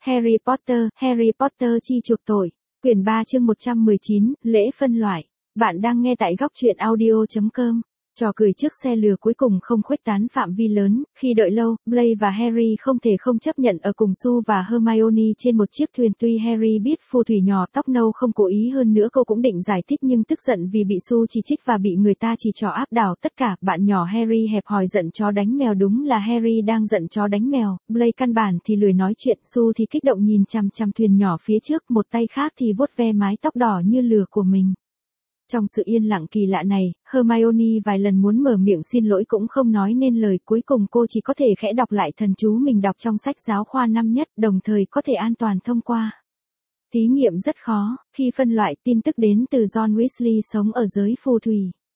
Harry Potter chi chuộc tội. Quyển 3 chương 119, lễ phân loại. Bạn đang nghe tại góc truyện audio.com. Trò cười trước xe lừa cuối cùng không khuếch tán phạm vi lớn, khi đợi lâu, Blaise và Harry không thể không chấp nhận ở cùng Sue và Hermione trên một chiếc thuyền. Tuy Harry biết phù thủy nhỏ tóc nâu không cố ý, hơn nữa cô cũng định giải thích, nhưng tức giận vì bị Sue chỉ trích và bị người ta chỉ trỏ áp đảo tất cả. Bạn nhỏ Harry hẹp hòi giận chó đánh mèo, đúng là Harry đang giận chó đánh mèo. Blaise căn bản thì lười nói chuyện, Sue thì kích động nhìn chằm chằm thuyền nhỏ phía trước, một tay khác thì vuốt ve mái tóc đỏ như lửa của mình. Trong sự yên lặng kỳ lạ này, Hermione vài lần muốn mở miệng xin lỗi cũng không nói nên lời, cuối cùng cô chỉ có thể khẽ đọc lại thần chú mình đọc trong sách giáo khoa năm nhất, đồng thời có thể an toàn thông qua. Thí nghiệm rất khó, khi phân loại, tin tức đến từ John Weasley sống ở giới phù thủy.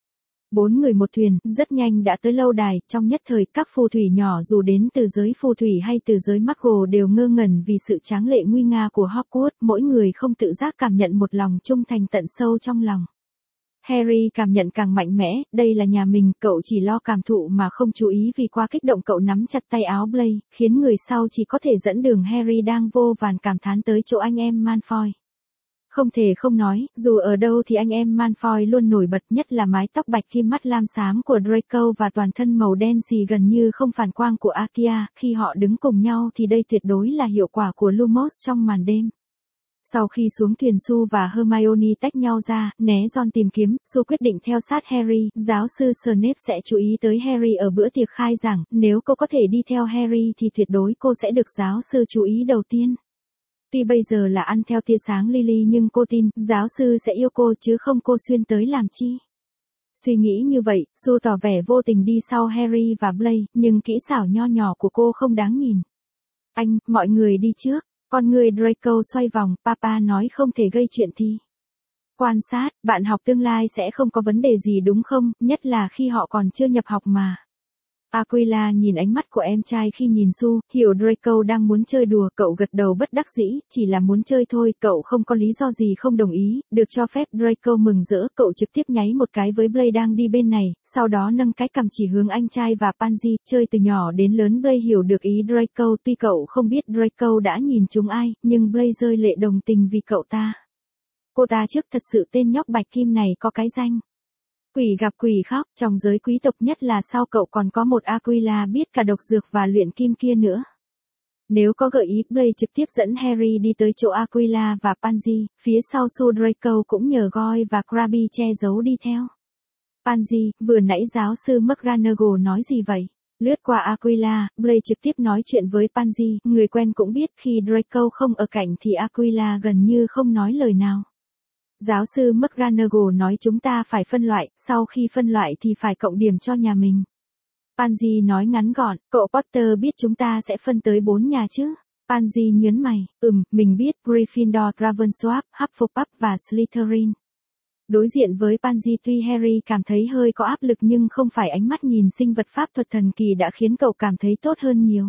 4 người một thuyền, rất nhanh đã tới lâu đài, trong nhất thời các phù thủy nhỏ dù đến từ giới phù thủy hay từ giới Muggle đều ngơ ngẩn vì sự tráng lệ nguy nga của Hogwarts, mỗi người không tự giác cảm nhận một lòng trung thành tận sâu trong lòng. Harry cảm nhận càng mạnh mẽ, đây là nhà mình, cậu chỉ lo cảm thụ mà không chú ý, vì quá kích động cậu nắm chặt tay áo Blaise, khiến người sau chỉ có thể dẫn đường. Harry đang vô vàn cảm thán tới chỗ anh em Malfoy. Không thể không nói, dù ở đâu thì anh em Malfoy luôn nổi bật, nhất là mái tóc bạch kim mắt lam xám của Draco và toàn thân màu đen xì gần như không phản quang của Arkia, khi họ đứng cùng nhau thì đây tuyệt đối là hiệu quả của Lumos trong màn đêm. Sau khi xuống thuyền, Sue và Hermione tách nhau ra, né Ron tìm kiếm, Sue quyết định theo sát Harry, giáo sư Snape sẽ chú ý tới Harry ở bữa tiệc khai giảng, nếu cô có thể đi theo Harry thì tuyệt đối cô sẽ được giáo sư chú ý đầu tiên. Tuy bây giờ là ăn theo tia sáng Lily, nhưng cô tin, giáo sư sẽ yêu cô chứ không cô xuyên tới làm chi. Suy nghĩ như vậy, Sue tỏ vẻ vô tình đi sau Harry và Blaise, nhưng kỹ xảo nho nhỏ của cô không đáng nhìn. Anh, mọi người đi trước. Con người Draco xoay vòng, Papa nói không thể gây chuyện thì. Quan sát, bạn học tương lai sẽ không có vấn đề gì đúng không, nhất là khi họ còn chưa nhập học mà. Aquila nhìn ánh mắt của em trai khi nhìn Sue, hiểu Draco đang muốn chơi đùa, cậu gật đầu bất đắc dĩ, chỉ là muốn chơi thôi, cậu không có lý do gì không đồng ý, được cho phép. Draco mừng rỡ, cậu trực tiếp nháy một cái với Blaise đang đi bên này, sau đó nâng cái cằm chỉ hướng anh trai và Pansy, chơi từ nhỏ đến lớn Blaise hiểu được ý Draco, tuy cậu không biết Draco đã nhìn chúng ai, nhưng Blaise rơi lệ đồng tình vì cậu ta. Cô ta trước thật sự tên nhóc bạch kim này có cái danh. Quỷ gặp quỷ khóc, trong giới quý tộc nhất là sau cậu còn có một Aquila biết cả độc dược và luyện kim kia nữa. Nếu có gợi ý, Blaise trực tiếp dẫn Harry đi tới chỗ Aquila và Pansy, phía sau Sue. Draco cũng nhờ Goyle và Crabbe che giấu đi theo. Pansy, vừa nãy giáo sư McGonagall nói gì vậy? Lướt qua Aquila, Blaise trực tiếp nói chuyện với Pansy, người quen cũng biết khi Draco không ở cạnh thì Aquila gần như không nói lời nào. Giáo sư McGonagall nói chúng ta phải phân loại, sau khi phân loại thì phải cộng điểm cho nhà mình. Pansy nói ngắn gọn, cậu Potter biết chúng ta sẽ phân tới 4 nhà chứ? Pansy nhớn mày, mình biết, Gryffindor, Ravenclaw, Hufflepuff và Slytherin. Đối diện với Pansy, tuy Harry cảm thấy hơi có áp lực nhưng không phải ánh mắt nhìn sinh vật pháp thuật thần kỳ đã khiến cậu cảm thấy tốt hơn nhiều.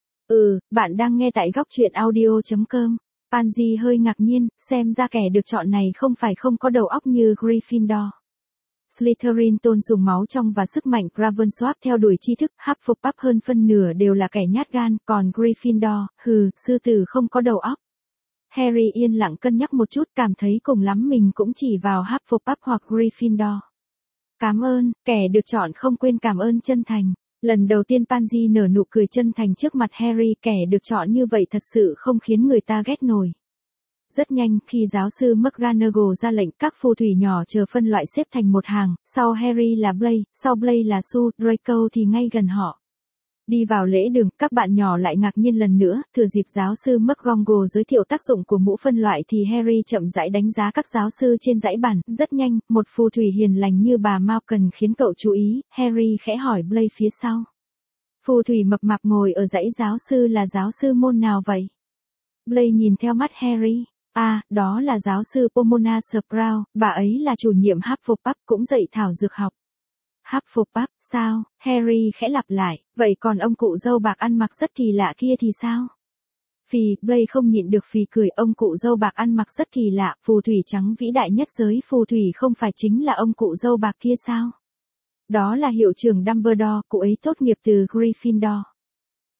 Bạn đang nghe tại góc truyện audio.com. Pansy hơi ngạc nhiên, xem ra kẻ được chọn này không phải không có đầu óc như Gryffindor. Slytherin tôn sùng máu trong và sức mạnh, Ravenclaw theo đuổi tri thức, Hufflepuff hơn phân nửa đều là kẻ nhát gan, còn Gryffindor, sư tử không có đầu óc. Harry yên lặng cân nhắc một chút, cảm thấy cùng lắm mình cũng chỉ vào Hufflepuff hoặc Gryffindor. Cảm ơn, kẻ được chọn không quên cảm ơn chân thành. Lần đầu tiên Pansy nở nụ cười chân thành trước mặt Harry, kẻ được chọn như vậy thật sự không khiến người ta ghét nổi. Rất nhanh, khi giáo sư McGonagall ra lệnh, các phù thủy nhỏ chờ phân loại xếp thành một hàng, sau Harry là Blaise, sau Blaise là Sue, Draco thì ngay gần họ. Đi vào lễ đường, các bạn nhỏ lại ngạc nhiên lần nữa, thừa dịp giáo sư McGonagall giới thiệu tác dụng của mũ phân loại thì Harry chậm rãi đánh giá các giáo sư trên dãy bàn, rất nhanh, một phù thủy hiền lành như bà Malkin khiến cậu chú ý, Harry khẽ hỏi Blaise phía sau. Phù thủy mập mạp ngồi ở dãy giáo sư là giáo sư môn nào vậy? Blaise nhìn theo mắt Harry. Đó là giáo sư Pomona Sprout, bà ấy là chủ nhiệm Hufflepuff cũng dạy thảo dược học. Hufflepuff, sao? Harry khẽ lặp lại, vậy còn ông cụ dâu bạc ăn mặc rất kỳ lạ kia thì sao? Blaise không nhịn được phì cười, ông cụ dâu bạc ăn mặc rất kỳ lạ, phù thủy trắng vĩ đại nhất giới phù thủy không phải chính là ông cụ dâu bạc kia sao? Đó là hiệu trưởng Dumbledore, cụ ấy tốt nghiệp từ Gryffindor.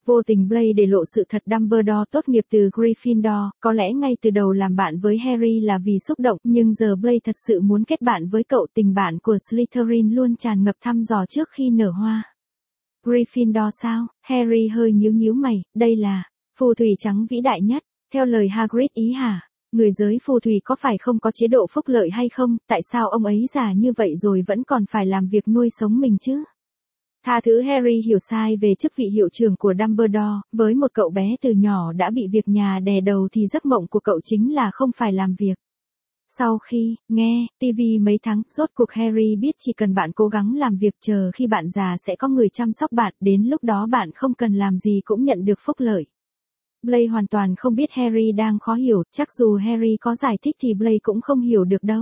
Vô tình Blake để lộ sự thật Dumbledore tốt nghiệp từ Gryffindor, có lẽ ngay từ đầu làm bạn với Harry là vì xúc động, nhưng giờ Blake thật sự muốn kết bạn với cậu. Tình bạn của Slytherin luôn tràn ngập thăm dò trước khi nở hoa. Gryffindor sao? Harry hơi nhíu nhíu mày, đây là phù thủy trắng vĩ đại nhất, theo lời Hagrid ý hả? Người giới phù thủy có phải không có chế độ phúc lợi hay không, tại sao ông ấy già như vậy rồi vẫn còn phải làm việc nuôi sống mình chứ? Tha thứ Harry hiểu sai về chức vị hiệu trưởng của Dumbledore, với một cậu bé từ nhỏ đã bị việc nhà đè đầu thì giấc mộng của cậu chính là không phải làm việc. Sau khi nghe TV mấy tháng, rốt cuộc Harry biết chỉ cần bạn cố gắng làm việc chờ khi bạn già sẽ có người chăm sóc bạn, đến lúc đó bạn không cần làm gì cũng nhận được phúc lợi. Blake hoàn toàn không biết Harry đang khó hiểu, chắc dù Harry có giải thích thì Blake cũng không hiểu được đâu.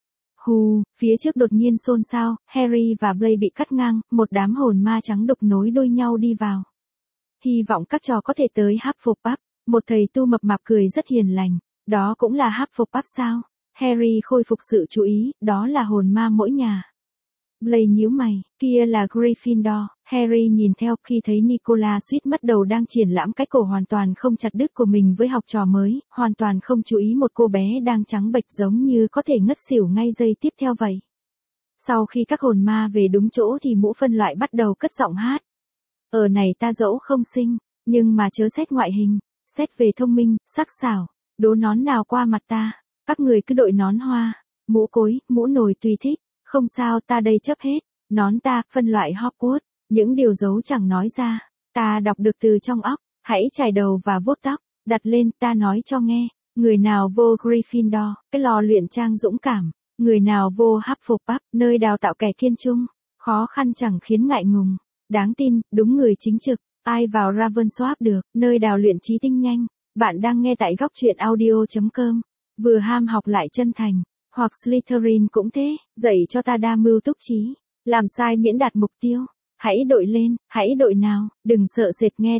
Hù, phía trước đột nhiên xôn xao, Harry và Blake bị cắt ngang, một đám hồn ma trắng đục nối đuôi nhau đi vào. Hy vọng các trò có thể tới Hufflepuff, một thầy tu mập mạp cười rất hiền lành. Đó cũng là Hufflepuff sao? Harry khôi phục sự chú ý, đó là hồn ma mỗi nhà. Blake nhíu mày, kia là Gryffindor. Harry nhìn theo, khi thấy Nicola suýt mất đầu đang triển lãm cái cổ hoàn toàn không chặt đứt của mình với học trò mới, hoàn toàn không chú ý một cô bé đang trắng bệch giống như có thể ngất xỉu ngay giây tiếp theo vậy. Sau khi các hồn ma về đúng chỗ thì mũ phân loại bắt đầu cất giọng hát. Ở này ta dẫu không xinh, nhưng mà chớ xét ngoại hình, xét về thông minh, sắc sảo, đố nón nào qua mặt ta, các người cứ đội nón hoa, mũ cối, mũ nồi tùy thích, không sao ta đây chấp hết, nón ta, phân loại Hogwarts, những điều giấu chẳng nói ra, ta đọc được từ trong óc, hãy chải đầu và vuốt tóc, đặt lên, ta nói cho nghe, người nào vô Gryffindor, cái lò luyện trang dũng cảm, người nào vô Hufflepuff, nơi đào tạo kẻ kiên trung, khó khăn chẳng khiến ngại ngùng, đáng tin, đúng người chính trực, ai vào Ravensworth được, nơi đào luyện trí tinh nhanh, bạn đang nghe tại góc truyện audio.com, vừa ham học lại chân thành. Hoặc Slytherin cũng thế, dạy cho ta đa mưu túc trí, làm sai miễn đạt mục tiêu. Hãy đội lên, hãy đội nào, đừng sợ sệt nghe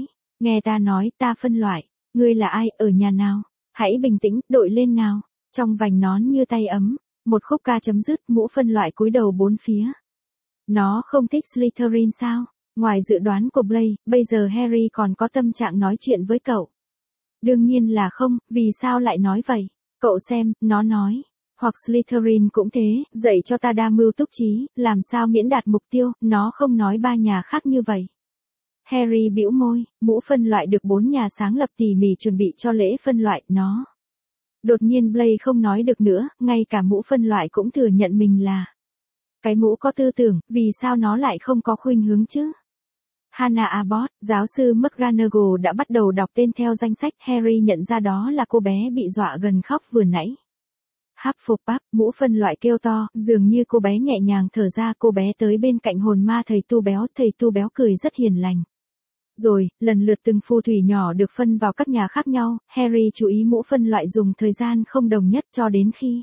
ta nói ta phân loại, ngươi là ai, ở nhà nào, hãy bình tĩnh, đội lên nào, trong vành nón như tay ấm, một khúc ca chấm dứt, mũ phân loại cúi đầu bốn phía. Nó không thích Slytherin sao? Ngoài dự đoán của Blake, bây giờ Harry còn có tâm trạng nói chuyện với cậu. Đương nhiên là không, vì sao lại nói vậy? Cậu xem, nó nói. Hoặc Slytherin cũng thế, dạy cho ta đa mưu túc trí, làm sao miễn đạt mục tiêu, nó không nói ba nhà khác như vậy. Harry bĩu môi, mũ phân loại được 4 nhà sáng lập tỉ mỉ chuẩn bị cho lễ phân loại, nó. Đột nhiên Blake không nói được nữa, ngay cả mũ phân loại cũng thừa nhận mình là. Cái mũ có tư tưởng, vì sao nó lại không có khuynh hướng chứ? Hannah Abbott, giáo sư McGonagall đã bắt đầu đọc tên theo danh sách, Harry nhận ra đó là cô bé bị dọa gần khóc vừa nãy. Hufflepuff, mũ phân loại kêu to, dường như cô bé nhẹ nhàng thở ra, cô bé tới bên cạnh hồn ma thầy tu béo cười rất hiền lành. Rồi, lần lượt từng phù thủy nhỏ được phân vào các nhà khác nhau, Harry chú ý mũ phân loại dùng thời gian không đồng nhất cho đến khi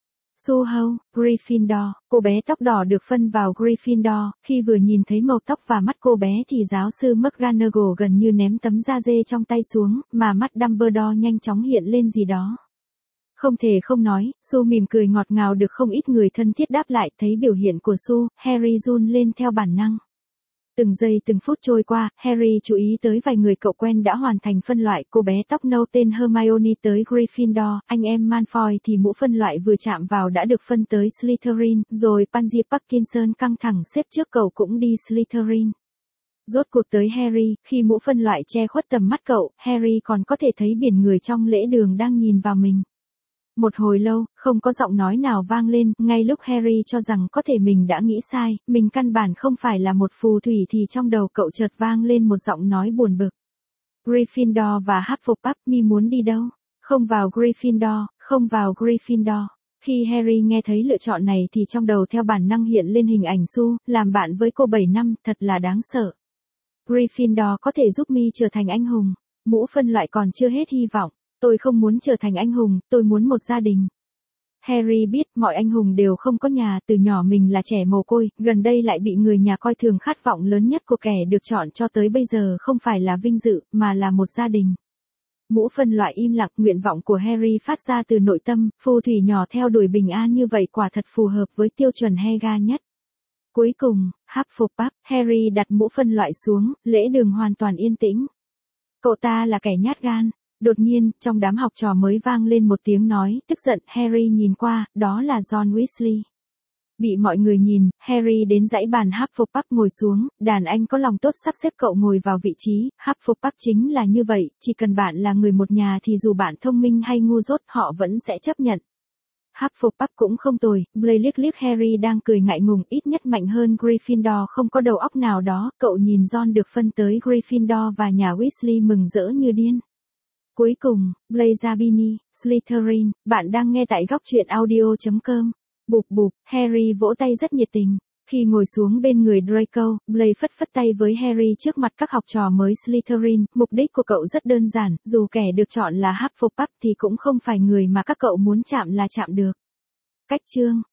Suho, Gryffindor, cô bé tóc đỏ được phân vào Gryffindor, khi vừa nhìn thấy màu tóc và mắt cô bé thì giáo sư McGonagall gần như ném tấm da dê trong tay xuống, mà mắt Dumbledore nhanh chóng hiện lên gì đó. Không thể không nói, Su mỉm cười ngọt ngào được không ít người thân thiết đáp lại, thấy biểu hiện của Su, Harry run lên theo bản năng. Từng giây từng phút trôi qua, Harry chú ý tới vài người cậu quen đã hoàn thành phân loại, cô bé tóc nâu tên Hermione tới Gryffindor, anh em Malfoy thì mũ phân loại vừa chạm vào đã được phân tới Slytherin, rồi Pansy Parkinson căng thẳng xếp trước cậu cũng đi Slytherin. Rốt cuộc tới Harry, khi mũ phân loại che khuất tầm mắt cậu, Harry còn có thể thấy biển người trong lễ đường đang nhìn vào mình. Một hồi lâu, không có giọng nói nào vang lên, ngay lúc Harry cho rằng có thể mình đã nghĩ sai, mình căn bản không phải là một phù thủy thì trong đầu cậu chợt vang lên một giọng nói buồn bực. Gryffindor và Hufflepuff, mi muốn đi đâu? Không vào Gryffindor, không vào Gryffindor. Khi Harry nghe thấy lựa chọn này thì trong đầu theo bản năng hiện lên hình ảnh Su, làm bạn với cô 7 năm, thật là đáng sợ. Gryffindor có thể giúp mi trở thành anh hùng. Mũ phân loại còn chưa hết hy vọng. Tôi không muốn trở thành anh hùng, tôi muốn một gia đình. Harry biết mọi anh hùng đều không có nhà, từ nhỏ mình là trẻ mồ côi, gần đây lại bị người nhà coi thường, khát vọng lớn nhất của kẻ được chọn cho tới bây giờ không phải là vinh dự, mà là một gia đình. Mũ phân loại im lặng, nguyện vọng của Harry phát ra từ nội tâm, phù thủy nhỏ theo đuổi bình an như vậy quả thật phù hợp với tiêu chuẩn Helga nhất. Cuối cùng, Hufflepuff, Harry đặt mũ phân loại xuống, lễ đường hoàn toàn yên tĩnh. Cậu ta là kẻ nhát gan. Đột nhiên, trong đám học trò mới vang lên một tiếng nói, tức giận. Harry nhìn qua, đó là Ron Weasley. Bị mọi người nhìn, Harry đến dãy bàn Hufflepuff ngồi xuống, đàn anh có lòng tốt sắp xếp cậu ngồi vào vị trí. Hufflepuff chính là như vậy, chỉ cần bạn là người một nhà thì dù bạn thông minh hay ngu dốt họ vẫn sẽ chấp nhận. Hufflepuff cũng không tồi. Blaise liếc liếc Harry đang cười ngại ngùng, ít nhất mạnh hơn Gryffindor không có đầu óc nào đó. Cậu nhìn Ron được phân tới Gryffindor và nhà Weasley mừng rỡ như điên. Cuối cùng, Blaise Zabini, Slytherin, bạn đang nghe tại góc truyện audio.com. Bụp bụp, Harry vỗ tay rất nhiệt tình. Khi ngồi xuống bên người Draco, Blaise phất phất tay với Harry trước mặt các học trò mới Slytherin. Mục đích của cậu rất đơn giản, dù kẻ được chọn là Hufflepuff thì cũng không phải người mà các cậu muốn chạm là chạm được. Cách chương